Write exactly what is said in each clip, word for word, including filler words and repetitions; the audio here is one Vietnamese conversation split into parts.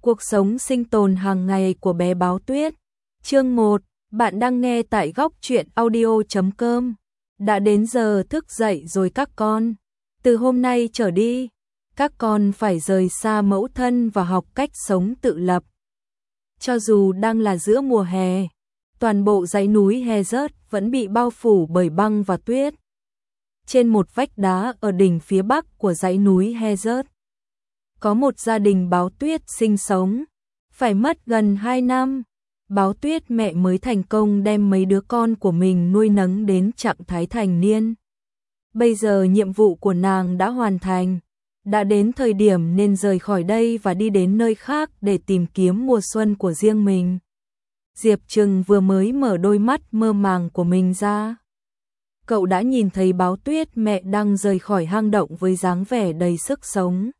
Cuộc sống sinh tồn hàng ngày của bé Báo Tuyết. Chương một, bạn đang nghe tại góc truyện audio chấm com. Đã đến giờ thức dậy rồi các con. Từ hôm nay trở đi, các con phải rời xa mẫu thân và học cách sống tự lập. Cho dù đang là giữa mùa hè, toàn bộ dãy núi Hezert vẫn bị bao phủ bởi băng và tuyết. Trên một vách đá ở đỉnh phía bắc của dãy núi Hezert, có một gia đình Báo Tuyết sinh sống. Phải mất gần hai năm, Báo Tuyết mẹ mới thành công đem mấy đứa con của mình nuôi nấng đến trạng thái thành niên. Bây giờ nhiệm vụ của nàng đã hoàn thành, đã đến thời điểm nên rời khỏi đây và đi đến nơi khác để tìm kiếm mùa xuân của riêng mình. Diệp Trừng vừa mới mở đôi mắt mơ màng của mình ra. Cậu đã nhìn thấy Báo Tuyết mẹ đang rời khỏi hang động với dáng vẻ đầy sức sống.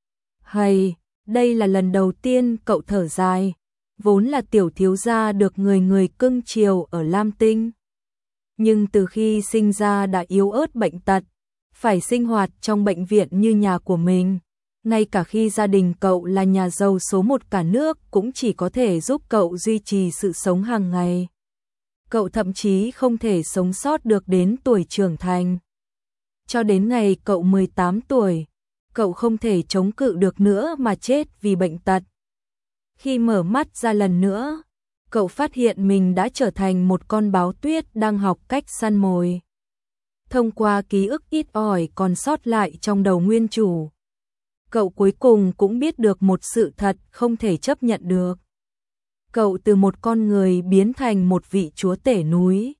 Hay, đây là lần đầu tiên cậu thở dài, vốn là tiểu thiếu gia được người người cưng chiều ở Lam Tinh. Nhưng từ khi sinh ra đã yếu ớt bệnh tật, phải sinh hoạt trong bệnh viện như nhà của mình. Ngay cả khi gia đình cậu là nhà giàu số một cả nước cũng chỉ có thể giúp cậu duy trì sự sống hàng ngày. Cậu thậm chí không thể sống sót được đến tuổi trưởng thành. Cho đến ngày cậu mười tám tuổi, cậu không thể chống cự được nữa mà chết vì bệnh tật. Khi mở mắt ra lần nữa, cậu phát hiện mình đã trở thành một con báo tuyết đang học cách săn mồi. Thông qua ký ức ít ỏi còn sót lại trong đầu nguyên chủ, cậu cuối cùng cũng biết được một sự thật không thể chấp nhận được. Cậu từ một con người biến thành một vị chúa tể núi.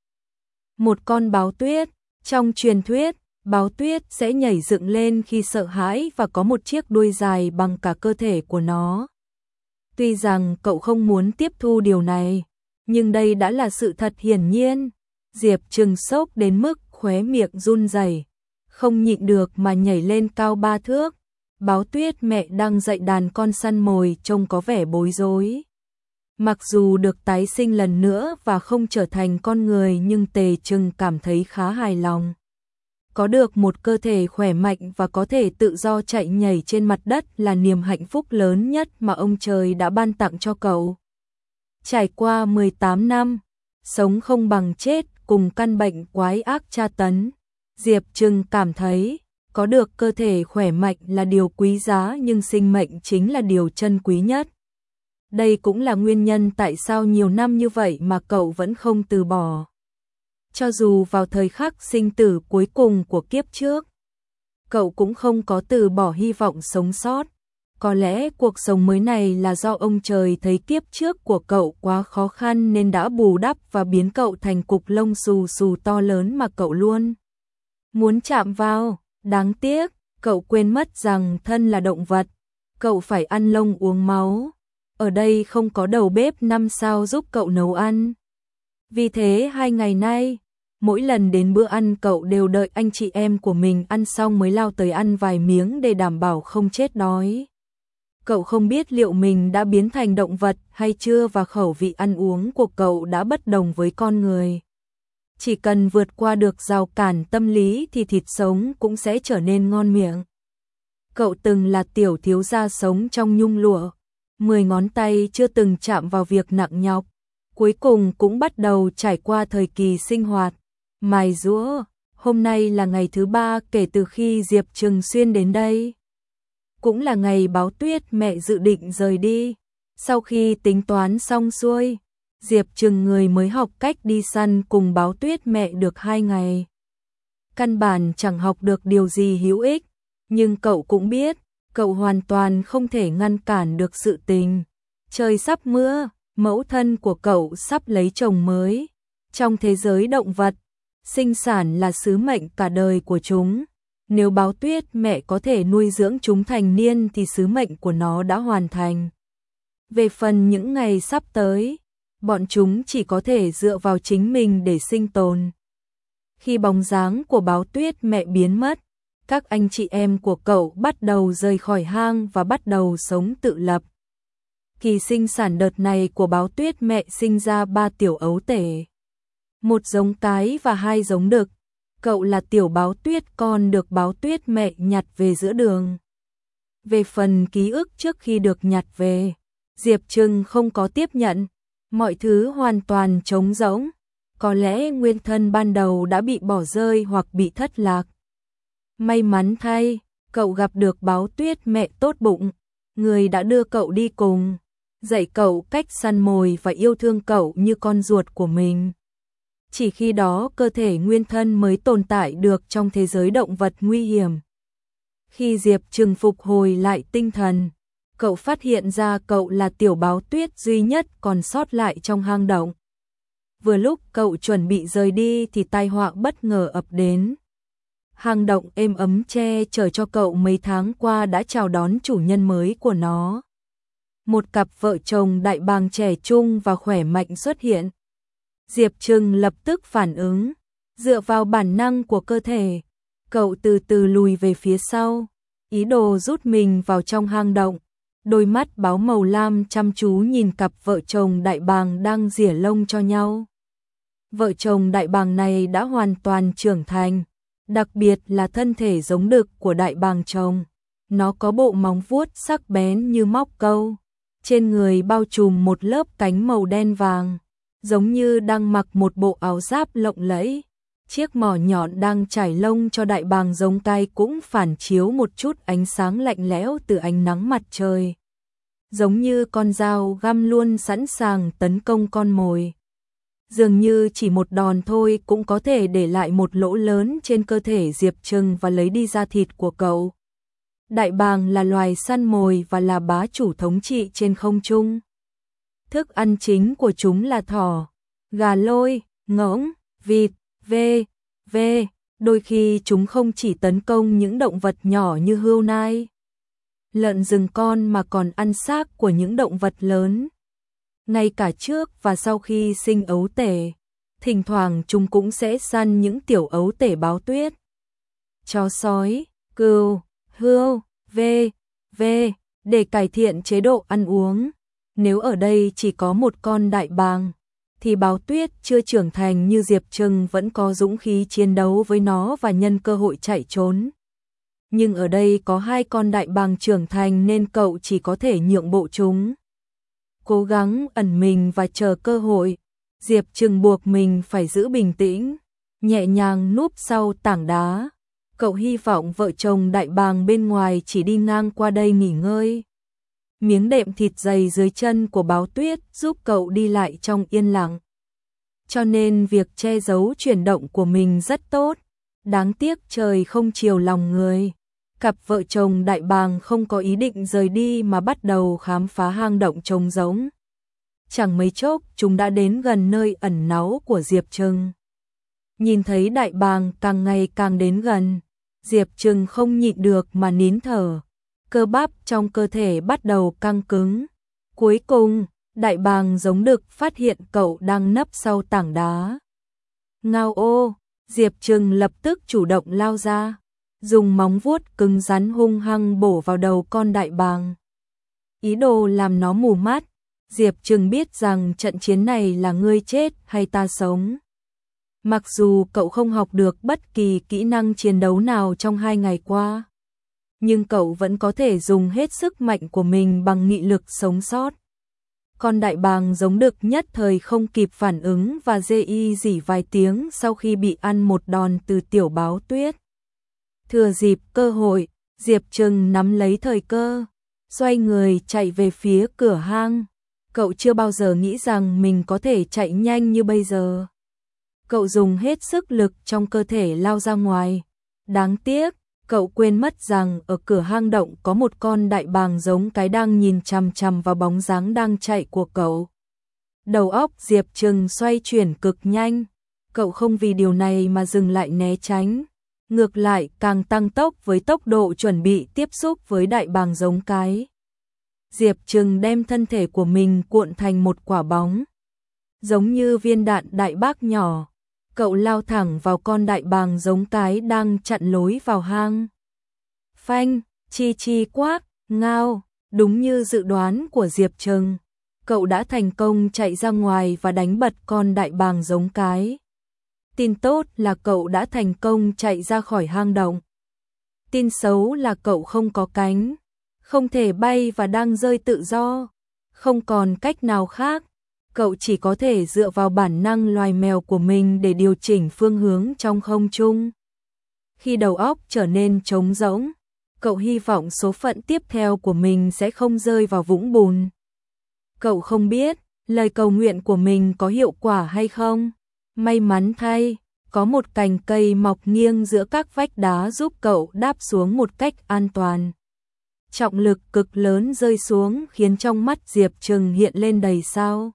Một con báo tuyết, trong truyền thuyết, báo tuyết sẽ nhảy dựng lên khi sợ hãi và có một chiếc đuôi dài bằng cả cơ thể của nó. Tuy rằng cậu không muốn tiếp thu điều này, nhưng đây đã là sự thật hiển nhiên. Diệp Trừng sốc đến mức khóe miệng run rẩy, không nhịn được mà nhảy lên cao ba thước. Báo Tuyết mẹ đang dạy đàn con săn mồi trông có vẻ bối rối. Mặc dù được tái sinh lần nữa và không trở thành con người nhưng Tề Trừng cảm thấy khá hài lòng. Có được một cơ thể khỏe mạnh và có thể tự do chạy nhảy trên mặt đất là niềm hạnh phúc lớn nhất mà ông trời đã ban tặng cho cậu. Trải qua mười tám năm, sống không bằng chết cùng căn bệnh quái ác tra tấn, Diệp Trừng cảm thấy có được cơ thể khỏe mạnh là điều quý giá nhưng sinh mệnh chính là điều trân quý nhất. Đây cũng là nguyên nhân tại sao nhiều năm như vậy mà cậu vẫn không từ bỏ. Cho dù vào thời khắc sinh tử cuối cùng của kiếp trước, cậu cũng không có từ bỏ hy vọng sống sót. Có lẽ cuộc sống mới này là do ông trời thấy kiếp trước của cậu quá khó khăn nên đã bù đắp và biến cậu thành cục lông xù xù to lớn mà cậu luôn muốn chạm vào. Đáng tiếc, cậu quên mất rằng thân là động vật, cậu phải ăn lông uống máu. Ở đây không có đầu bếp năm sao giúp cậu nấu ăn. Vì thế hai ngày nay, mỗi lần đến bữa ăn cậu đều đợi anh chị em của mình ăn xong mới lao tới ăn vài miếng để đảm bảo không chết đói. Cậu không biết liệu mình đã biến thành động vật hay chưa và khẩu vị ăn uống của cậu đã bất đồng với con người. Chỉ cần vượt qua được rào cản tâm lý thì thịt sống cũng sẽ trở nên ngon miệng. Cậu từng là tiểu thiếu gia sống trong nhung lụa, mười ngón tay chưa từng chạm vào việc nặng nhọc, cuối cùng cũng bắt đầu trải qua thời kỳ sinh hoạt, mài giũa. Hôm nay là ngày thứ ba kể từ khi Diệp Trừng xuyên đến đây. Cũng là ngày Báo Tuyết mẹ dự định rời đi. Sau khi tính toán xong xuôi, Diệp Trừng người mới học cách đi săn cùng Báo Tuyết mẹ được hai ngày. Căn bản chẳng học được điều gì hữu ích, nhưng cậu cũng biết, cậu hoàn toàn không thể ngăn cản được sự tình. Trời sắp mưa, mẫu thân của cậu sắp lấy chồng mới. Trong thế giới động vật, sinh sản là sứ mệnh cả đời của chúng. Nếu Báo Tuyết mẹ có thể nuôi dưỡng chúng thành niên thì sứ mệnh của nó đã hoàn thành. Về phần những ngày sắp tới, bọn chúng chỉ có thể dựa vào chính mình để sinh tồn. Khi bóng dáng của Báo Tuyết mẹ biến mất, các anh chị em của cậu bắt đầu rời khỏi hang và bắt đầu sống tự lập. Kỳ sinh sản đợt này của Báo Tuyết mẹ sinh ra ba tiểu ấu tể. Một giống cái và hai giống đực. Cậu là tiểu Báo Tuyết con được Báo Tuyết mẹ nhặt về giữa đường. Về phần ký ức trước khi được nhặt về, Diệp Trừng không có tiếp nhận, mọi thứ hoàn toàn trống rỗng, có lẽ nguyên thân ban đầu đã bị bỏ rơi hoặc bị thất lạc. May mắn thay, cậu gặp được Báo Tuyết mẹ tốt bụng, người đã đưa cậu đi cùng, dạy cậu cách săn mồi và yêu thương cậu như con ruột của mình. Chỉ khi đó cơ thể nguyên thân mới tồn tại được trong thế giới động vật nguy hiểm. Khi Diệp Trừng phục hồi lại tinh thần, cậu phát hiện ra cậu là tiểu Báo Tuyết duy nhất còn sót lại trong hang động. Vừa lúc cậu chuẩn bị rời đi thì tai họa bất ngờ ập đến. Hang động êm ấm che chở cho cậu mấy tháng qua đã chào đón chủ nhân mới của nó. Một cặp vợ chồng đại bàng trẻ trung và khỏe mạnh xuất hiện. Diệp Trừng lập tức phản ứng, dựa vào bản năng của cơ thể, cậu từ từ lùi về phía sau, ý đồ rút mình vào trong hang động. Đôi mắt báo màu lam chăm chú nhìn cặp vợ chồng đại bàng đang rỉa lông cho nhau. Vợ chồng đại bàng này đã hoàn toàn trưởng thành, đặc biệt là thân thể giống đực của đại bàng chồng. Nó có bộ móng vuốt sắc bén như móc câu, trên người bao trùm một lớp cánh màu đen vàng, giống như đang mặc một bộ áo giáp lộng lẫy. Chiếc mỏ nhọn đang trải lông cho đại bàng giống cái cũng phản chiếu một chút ánh sáng lạnh lẽo từ ánh nắng mặt trời, giống như con dao găm luôn sẵn sàng tấn công con mồi. Dường như chỉ một đòn thôi cũng có thể để lại một lỗ lớn trên cơ thể Diệp Trừng và lấy đi da thịt của cậu. Đại bàng là loài săn mồi và là bá chủ thống trị trên không trung. Thức ăn chính của chúng là thỏ, gà lôi, ngỗng, vịt, vê, vê. Đôi khi chúng không chỉ tấn công những động vật nhỏ như hươu nai, lợn rừng con mà còn ăn xác của những động vật lớn. Ngay cả trước và sau khi sinh ấu tể, thỉnh thoảng chúng cũng sẽ săn những tiểu ấu tể Báo Tuyết. Chó sói, cừu, hươu, vê, vê, để cải thiện chế độ ăn uống. Nếu ở đây chỉ có một con đại bàng, thì Báo Tuyết chưa trưởng thành như Diệp Trừng vẫn có dũng khí chiến đấu với nó và nhân cơ hội chạy trốn. Nhưng ở đây có hai con đại bàng trưởng thành nên cậu chỉ có thể nhượng bộ chúng. Cố gắng ẩn mình và chờ cơ hội, Diệp Trừng buộc mình phải giữ bình tĩnh, nhẹ nhàng núp sau tảng đá. Cậu hy vọng vợ chồng đại bàng bên ngoài chỉ đi ngang qua đây nghỉ ngơi. Miếng đệm thịt dày dưới chân của Báo Tuyết giúp cậu đi lại trong yên lặng. Cho nên việc che giấu chuyển động của mình rất tốt. Đáng tiếc trời không chiều lòng người. Cặp vợ chồng đại bàng không có ý định rời đi mà bắt đầu khám phá hang động trống rỗng. Chẳng mấy chốc chúng đã đến gần nơi ẩn náu của Diệp Trừng. Nhìn thấy đại bàng càng ngày càng đến gần, Diệp Trừng không nhịn được mà nín thở. Cơ bắp trong cơ thể bắt đầu căng cứng. Cuối cùng, đại bàng giống đực phát hiện cậu đang nấp sau tảng đá. Ngao ô, Diệp Trừng lập tức chủ động lao ra, dùng móng vuốt cứng rắn hung hăng bổ vào đầu con đại bàng. Ý đồ làm nó mù mắt, Diệp Trừng biết rằng trận chiến này là ngươi chết hay ta sống. Mặc dù cậu không học được bất kỳ kỹ năng chiến đấu nào trong hai ngày qua, nhưng cậu vẫn có thể dùng hết sức mạnh của mình bằng nghị lực sống sót. Con đại bàng giống đực nhất thời không kịp phản ứng và rê y rỉ vài tiếng sau khi bị ăn một đòn từ tiểu Báo Tuyết. Thừa dịp cơ hội, Diệp Trừng nắm lấy thời cơ, xoay người chạy về phía cửa hang. Cậu chưa bao giờ nghĩ rằng mình có thể chạy nhanh như bây giờ. Cậu dùng hết sức lực trong cơ thể lao ra ngoài. Đáng tiếc, cậu quên mất rằng ở cửa hang động có một con đại bàng giống cái đang nhìn chằm chằm vào bóng dáng đang chạy của cậu. Đầu óc Diệp Trừng xoay chuyển cực nhanh. Cậu không vì điều này mà dừng lại né tránh. Ngược lại càng tăng tốc với tốc độ chuẩn bị tiếp xúc với đại bàng giống cái. Diệp Trừng đem thân thể của mình cuộn thành một quả bóng, giống như viên đạn đại bác nhỏ. Cậu lao thẳng vào con đại bàng giống cái đang chặn lối vào hang. Phanh, chi chi quát, ngao, đúng như dự đoán của Diệp Trừng. Cậu đã thành công chạy ra ngoài và đánh bật con đại bàng giống cái. Tin tốt là cậu đã thành công chạy ra khỏi hang động. Tin xấu là cậu không có cánh, không thể bay và đang rơi tự do. Không còn cách nào khác, cậu chỉ có thể dựa vào bản năng loài mèo của mình để điều chỉnh phương hướng trong không trung. Khi đầu óc trở nên trống rỗng, cậu hy vọng số phận tiếp theo của mình sẽ không rơi vào vũng bùn. Cậu không biết lời cầu nguyện của mình có hiệu quả hay không. May mắn thay, có một cành cây mọc nghiêng giữa các vách đá giúp cậu đáp xuống một cách an toàn. Trọng lực cực lớn rơi xuống khiến trong mắt Diệp Trừng hiện lên đầy sao.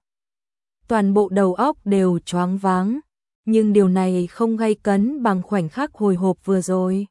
Toàn bộ đầu óc đều choáng váng, nhưng điều này không gay cấn bằng khoảnh khắc hồi hộp vừa rồi.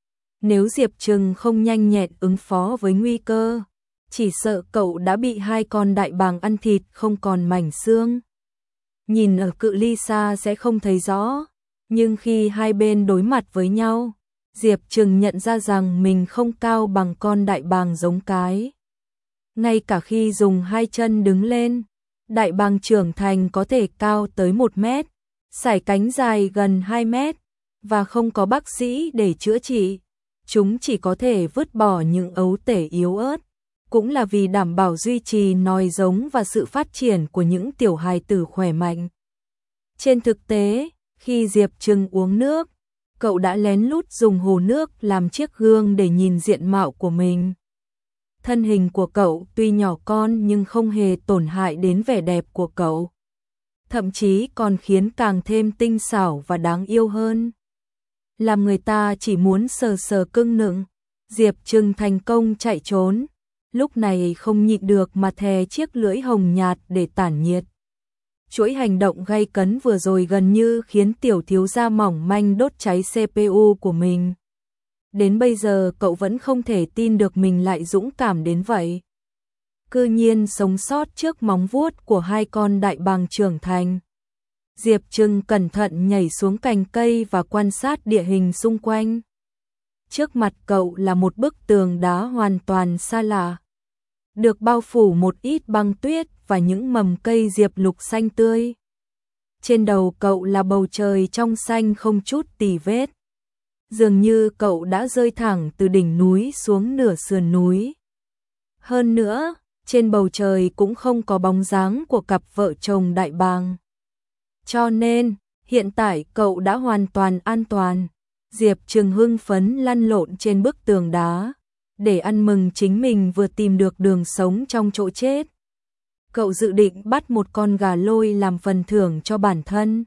Nếu Diệp Trừng không nhanh nhẹn ứng phó với nguy cơ, chỉ sợ cậu đã bị hai con đại bàng ăn thịt không còn mảnh xương. Nhìn ở cự ly xa sẽ không thấy rõ, nhưng khi hai bên đối mặt với nhau, Diệp Trừng nhận ra rằng mình không cao bằng con đại bàng giống cái. Ngay cả khi dùng hai chân đứng lên, đại bàng trưởng thành có thể cao tới một mét, sải cánh dài gần hai mét, và không có bác sĩ để chữa trị. Chúng chỉ có thể vứt bỏ những ấu tể yếu ớt, cũng là vì đảm bảo duy trì nòi giống và sự phát triển của những tiểu hài tử khỏe mạnh. Trên thực tế, khi Diệp Trừng uống nước, cậu đã lén lút dùng hồ nước làm chiếc gương để nhìn diện mạo của mình. Thân hình của cậu tuy nhỏ con nhưng không hề tổn hại đến vẻ đẹp của cậu. Thậm chí còn khiến càng thêm tinh xảo và đáng yêu hơn. Làm người ta chỉ muốn sờ sờ cưng nựng, Diệp Trừng thành công chạy trốn. Lúc này không nhịn được mà thè chiếc lưỡi hồng nhạt để tản nhiệt. Chuỗi hành động gay cấn vừa rồi gần như khiến tiểu thiếu gia mỏng manh đốt cháy xê pê u của mình. Đến bây giờ cậu vẫn không thể tin được mình lại dũng cảm đến vậy. Cư nhiên sống sót trước móng vuốt của hai con đại bàng trưởng thành. Diệp Trừng cẩn thận nhảy xuống cành cây và quan sát địa hình xung quanh. Trước mặt cậu là một bức tường đá hoàn toàn xa lạ, được bao phủ một ít băng tuyết và những mầm cây diệp lục xanh tươi. Trên đầu cậu là bầu trời trong xanh không chút tì vết. Dường như cậu đã rơi thẳng từ đỉnh núi xuống nửa sườn núi. Hơn nữa, trên bầu trời cũng không có bóng dáng của cặp vợ chồng đại bàng. Cho nên, hiện tại cậu đã hoàn toàn an toàn. Diệp Trừng hưng phấn lăn lộn trên bức tường đá, để ăn mừng chính mình vừa tìm được đường sống trong chỗ chết. Cậu dự định bắt một con gà lôi làm phần thưởng cho bản thân.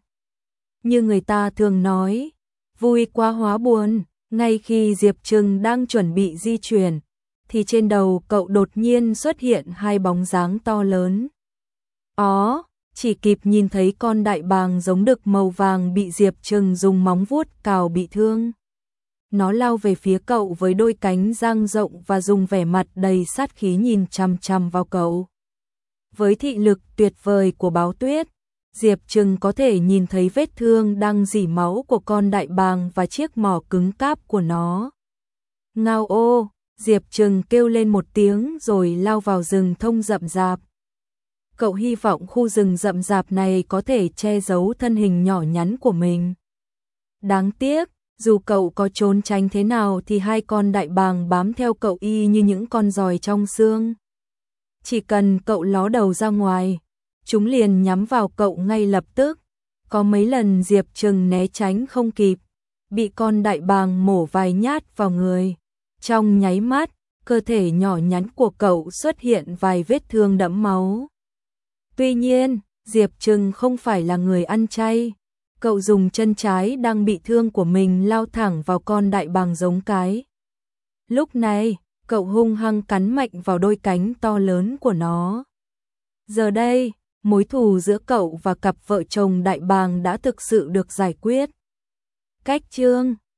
Như người ta thường nói, vui quá hóa buồn. Ngay khi Diệp Trừng đang chuẩn bị di chuyển, thì trên đầu cậu đột nhiên xuất hiện hai bóng dáng to lớn. Ó, chỉ kịp nhìn thấy con đại bàng giống đực màu vàng bị Diệp Trừng dùng móng vuốt cào bị thương. Nó lao về phía cậu với đôi cánh dang rộng và dùng vẻ mặt đầy sát khí nhìn chằm chằm vào cậu. Với thị lực tuyệt vời của báo tuyết, Diệp Trừng có thể nhìn thấy vết thương đang rỉ máu của con đại bàng và chiếc mỏ cứng cáp của nó. Ngao ô, Diệp Trừng kêu lên một tiếng rồi lao vào rừng thông rậm rạp. Cậu hy vọng khu rừng rậm rạp này có thể che giấu thân hình nhỏ nhắn của mình. Đáng tiếc, dù cậu có trốn tránh thế nào thì hai con đại bàng bám theo cậu y như những con giòi trong xương. Chỉ cần cậu ló đầu ra ngoài, chúng liền nhắm vào cậu ngay lập tức. Có mấy lần Diệp Trừng né tránh không kịp, bị con đại bàng mổ vài nhát vào người. Trong nháy mắt, cơ thể nhỏ nhắn của cậu xuất hiện vài vết thương đẫm máu. Tuy nhiên, Diệp Trừng không phải là người ăn chay. Cậu dùng chân trái đang bị thương của mình lao thẳng vào con đại bàng giống cái. Lúc này, cậu hung hăng cắn mạnh vào đôi cánh to lớn của nó. Giờ đây, mối thù giữa cậu và cặp vợ chồng đại bàng đã thực sự được giải quyết. Cách chương